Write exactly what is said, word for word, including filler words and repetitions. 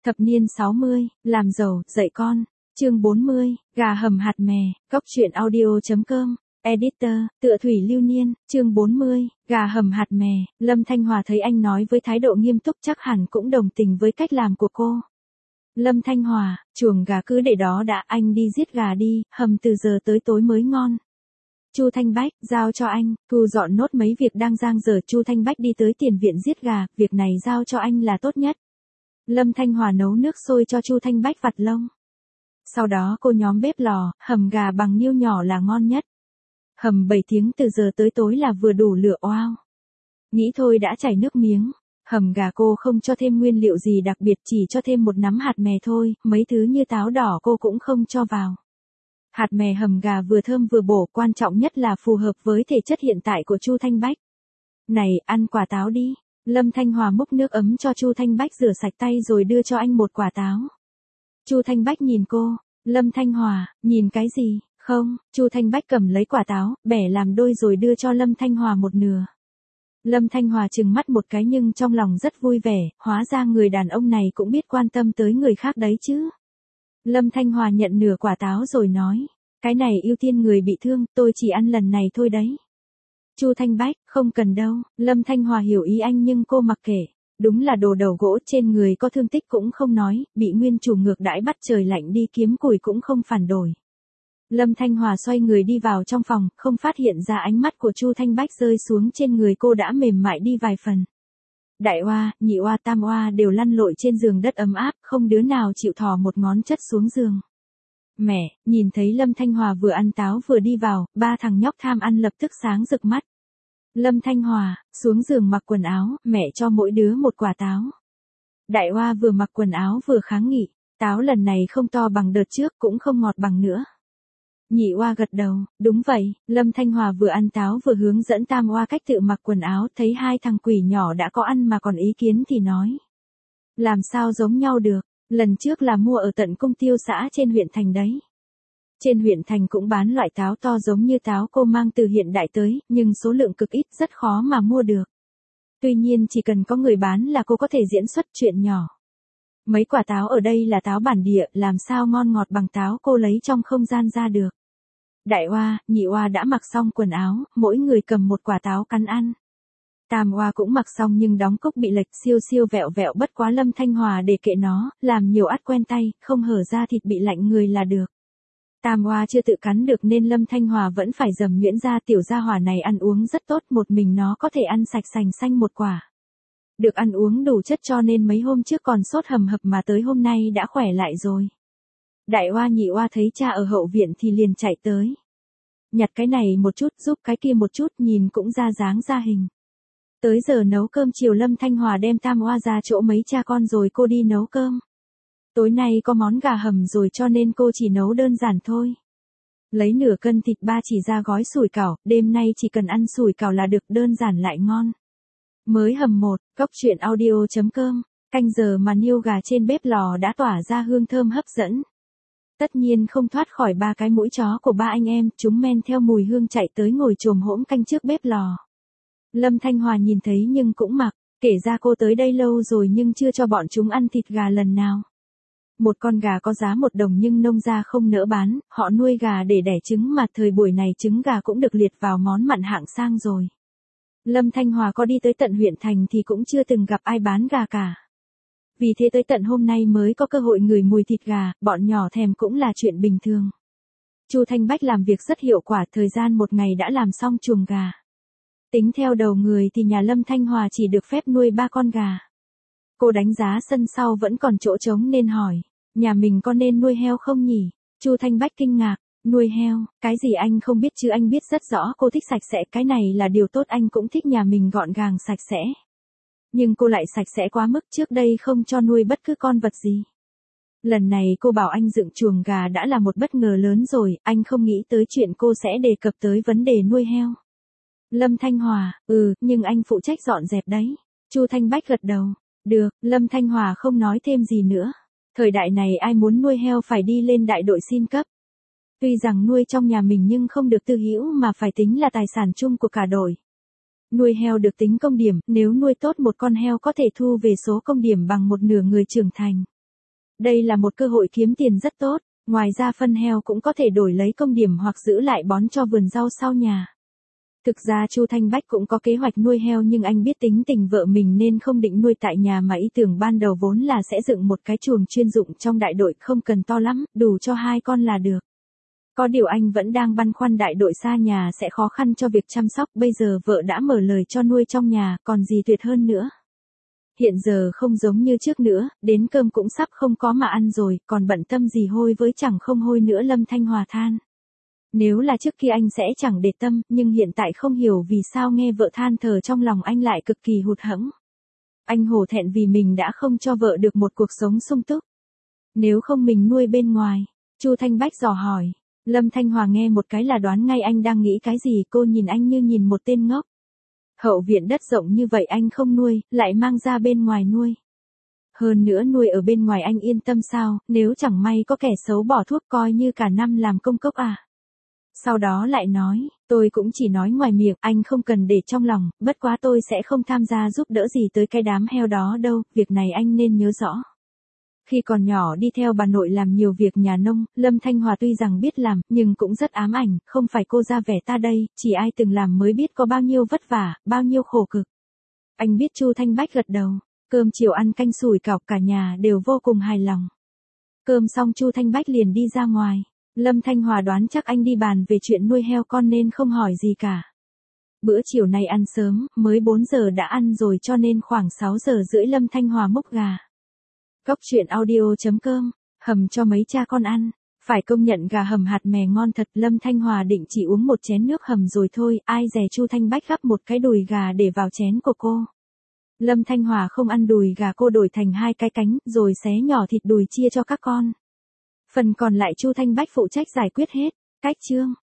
Thập niên sáu mươi, làm giàu, dạy con. Chương bốn mươi, gà hầm hạt mè, góc truyện audio chấm com. Editor, Tựa Thủy Lưu Niên. Chương bốn mươi, gà hầm hạt mè. Lâm Thanh Hòa thấy anh nói với thái độ nghiêm túc chắc hẳn cũng đồng tình với cách làm của cô. Lâm Thanh Hòa, chuồng gà cứ để đó đã, anh đi giết gà đi, hầm từ giờ tới tối mới ngon. Chu Thanh Bách, giao cho anh, thu dọn nốt mấy việc đang dang dở. Chu Thanh Bách đi tới tiền viện giết gà, việc này giao cho anh là tốt nhất. Lâm Thanh Hòa nấu nước sôi cho Chu Thanh Bách vặt lông. Sau đó cô nhóm bếp lò, hầm gà bằng niêu nhỏ là ngon nhất. Hầm bảy tiếng từ giờ tới tối là vừa đủ lửa. Wow. Nghĩ thôi đã chảy nước miếng. Hầm gà cô không cho thêm nguyên liệu gì đặc biệt, chỉ cho thêm một nắm hạt mè thôi, mấy thứ như táo đỏ cô cũng không cho vào. Hạt mè hầm gà vừa thơm vừa bổ, quan trọng nhất là phù hợp với thể chất hiện tại của Chu Thanh Bách. Này, ăn quả táo đi. Lâm Thanh Hòa múc nước ấm cho Chu Thanh Bách rửa sạch tay rồi đưa cho anh một quả táo. Chu Thanh Bách nhìn cô. Lâm Thanh Hòa, nhìn cái gì? Không, Chu Thanh Bách cầm lấy quả táo, bẻ làm đôi rồi đưa cho Lâm Thanh Hòa một nửa. Lâm Thanh Hòa trừng mắt một cái nhưng trong lòng rất vui vẻ, hóa ra người đàn ông này cũng biết quan tâm tới người khác đấy chứ. Lâm Thanh Hòa nhận nửa quả táo rồi nói, cái này ưu tiên người bị thương, tôi chỉ ăn lần này thôi đấy. Chu Thanh Bách, không cần đâu. Lâm Thanh Hòa hiểu ý anh nhưng cô mặc kệ. Đúng là đồ đầu gỗ, trên người có thương tích cũng không nói, bị nguyên chủ ngược đãi bắt trời lạnh đi kiếm củi cũng không phản đổi. Lâm Thanh Hòa xoay người đi vào trong phòng, không phát hiện ra ánh mắt của Chu Thanh Bách rơi xuống trên người cô đã mềm mại đi vài phần. Đại oa, nhị oa, tam oa đều lăn lội trên giường đất ấm áp, không đứa nào chịu thò một ngón chất xuống giường. Mẹ, nhìn thấy Lâm Thanh Hòa vừa ăn táo vừa đi vào, ba thằng nhóc tham ăn lập tức sáng rực mắt. Lâm Thanh Hòa, xuống giường mặc quần áo, mẹ cho mỗi đứa một quả táo. Đại oa vừa mặc quần áo vừa kháng nghị, táo lần này không to bằng đợt trước cũng không ngọt bằng nữa. Nhị oa gật đầu, đúng vậy. Lâm Thanh Hòa vừa ăn táo vừa hướng dẫn tam oa cách tự mặc quần áo, thấy hai thằng quỷ nhỏ đã có ăn mà còn ý kiến thì nói. Làm sao giống nhau được, lần trước là mua ở tận Cung Tiêu xã trên huyện thành đấy. Trên huyện thành cũng bán loại táo to giống như táo cô mang từ hiện đại tới, nhưng số lượng cực ít, rất khó mà mua được. Tuy nhiên chỉ cần có người bán là cô có thể diễn xuất chuyện nhỏ. Mấy quả táo ở đây là táo bản địa, làm sao ngon ngọt bằng táo cô lấy trong không gian ra được. Đại oa, nhị oa đã mặc xong quần áo, mỗi người cầm một quả táo cắn ăn. Tam oa cũng mặc xong nhưng đóng cúc bị lệch siêu siêu vẹo vẹo, bất quá Lâm Thanh Hòa để kệ nó, làm nhiều ắt quen tay, không hở ra thịt bị lạnh người là được. Tam oa chưa tự cắn được nên Lâm Thanh Hòa vẫn phải dầm nhuyễn ra, tiểu gia hỏa này ăn uống rất tốt, một mình nó có thể ăn sạch sành xanh một quả. Được ăn uống đủ chất cho nên mấy hôm trước còn sốt hầm hập mà tới hôm nay đã khỏe lại rồi. Đại oa nhị oa thấy cha ở hậu viện thì liền chạy tới. Nhặt cái này một chút, giúp cái kia một chút, nhìn cũng ra dáng ra hình. Tới giờ nấu cơm chiều Lâm Thanh Hòa đem tam oa ra chỗ mấy cha con rồi cô đi nấu cơm. Tối nay có món gà hầm rồi cho nên cô chỉ nấu đơn giản thôi. Lấy nửa cân thịt ba chỉ ra gói sủi cảo, đêm nay chỉ cần ăn sủi cảo là được, đơn giản lại ngon. Mới hầm một, góc truyện audio chấm com, canh giờ mà niêu gà trên bếp lò đã tỏa ra hương thơm hấp dẫn. Tất nhiên không thoát khỏi ba cái mũi chó của ba anh em, chúng men theo mùi hương chạy tới ngồi chồm hỗn canh trước bếp lò. Lâm Thanh Hòa nhìn thấy nhưng cũng mặc, kể ra cô tới đây lâu rồi nhưng chưa cho bọn chúng ăn thịt gà lần nào. Một con gà có giá một đồng nhưng nông gia không nỡ bán, họ nuôi gà để đẻ trứng mà thời buổi này trứng gà cũng được liệt vào món mặn hạng sang rồi. Lâm Thanh Hòa có đi tới tận huyện thành thì cũng chưa từng gặp ai bán gà cả. Vì thế tới tận hôm nay mới có cơ hội ngửi mùi thịt gà, bọn nhỏ thèm cũng là chuyện bình thường. Chu Thanh Bách làm việc rất hiệu quả, thời gian một ngày đã làm xong chuồng gà. Tính theo đầu người thì nhà Lâm Thanh Hòa chỉ được phép nuôi ba con gà. Cô đánh giá sân sau vẫn còn chỗ trống nên hỏi, nhà mình có nên nuôi heo không nhỉ? Chu Thanh Bách kinh ngạc, nuôi heo, cái gì anh không biết chứ, anh biết rất rõ cô thích sạch sẽ, cái này là điều tốt, anh cũng thích nhà mình gọn gàng sạch sẽ. Nhưng cô lại sạch sẽ quá mức, trước đây không cho nuôi bất cứ con vật gì. Lần này cô bảo anh dựng chuồng gà đã là một bất ngờ lớn rồi, anh không nghĩ tới chuyện cô sẽ đề cập tới vấn đề nuôi heo. Lâm Thanh Hòa, ừ, nhưng anh phụ trách dọn dẹp đấy. Chu Thanh Bách gật đầu. Được, Lâm Thanh Hòa không nói thêm gì nữa. Thời đại này ai muốn nuôi heo phải đi lên đại đội xin cấp. Tuy rằng nuôi trong nhà mình nhưng không được tư hữu mà phải tính là tài sản chung của cả đội. Nuôi heo được tính công điểm, nếu nuôi tốt một con heo có thể thu về số công điểm bằng một nửa người trưởng thành. Đây là một cơ hội kiếm tiền rất tốt, ngoài ra phân heo cũng có thể đổi lấy công điểm hoặc giữ lại bón cho vườn rau sau nhà. Thực ra Chu Thanh Bách cũng có kế hoạch nuôi heo nhưng anh biết tính tình vợ mình nên không định nuôi tại nhà mà ý tưởng ban đầu vốn là sẽ dựng một cái chuồng chuyên dụng trong đại đội, không cần to lắm, đủ cho hai con là được. Có điều anh vẫn đang băn khoăn đại đội xa nhà sẽ khó khăn cho việc chăm sóc, bây giờ vợ đã mở lời cho nuôi trong nhà, còn gì tuyệt hơn nữa. Hiện giờ không giống như trước nữa, đến cơm cũng sắp không có mà ăn rồi, còn bận tâm gì hôi với chẳng không hôi nữa, Lâm Thanh Hòa than. Nếu là trước kia anh sẽ chẳng để tâm, nhưng hiện tại không hiểu vì sao nghe vợ than thở trong lòng anh lại cực kỳ hụt hẫng. Anh hổ thẹn vì mình đã không cho vợ được một cuộc sống sung túc. Nếu không mình nuôi bên ngoài, Chu Thanh Bách dò hỏi. Lâm Thanh Hòa nghe một cái là đoán ngay anh đang nghĩ cái gì, cô nhìn anh như nhìn một tên ngốc. Hậu viện đất rộng như vậy anh không nuôi, lại mang ra bên ngoài nuôi. Hơn nữa nuôi ở bên ngoài anh yên tâm sao, nếu chẳng may có kẻ xấu bỏ thuốc coi như cả năm làm công cốc à. Sau đó lại nói, tôi cũng chỉ nói ngoài miệng, anh không cần để trong lòng, bất quá tôi sẽ không tham gia giúp đỡ gì tới cái đám heo đó đâu, việc này anh nên nhớ rõ. Khi còn nhỏ đi theo bà nội làm nhiều việc nhà nông, Lâm Thanh Hòa tuy rằng biết làm, nhưng cũng rất ám ảnh, không phải cô ra vẻ ta đây, chỉ ai từng làm mới biết có bao nhiêu vất vả, bao nhiêu khổ cực. Anh biết. Chu Thanh Bách gật đầu, cơm chiều ăn canh sủi cảo cả nhà đều vô cùng hài lòng. Cơm xong Chu Thanh Bách liền đi ra ngoài, Lâm Thanh Hòa đoán chắc anh đi bàn về chuyện nuôi heo con nên không hỏi gì cả. Bữa chiều nay ăn sớm, mới bốn giờ đã ăn rồi cho nên khoảng sáu giờ rưỡi Lâm Thanh Hòa múc gà. Cốc truyện audio chấm com, hầm cho mấy cha con ăn. Phải công nhận gà hầm hạt mè ngon thật, Lâm Thanh Hòa định chỉ uống một chén nước hầm rồi thôi, ai dè Chu Thanh Bách gắp một cái đùi gà để vào chén của cô. Lâm Thanh Hòa không ăn đùi gà, cô đổi thành hai cái cánh, rồi xé nhỏ thịt đùi chia cho các con. Phần còn lại Chu Thanh Bách phụ trách giải quyết hết. Cách chương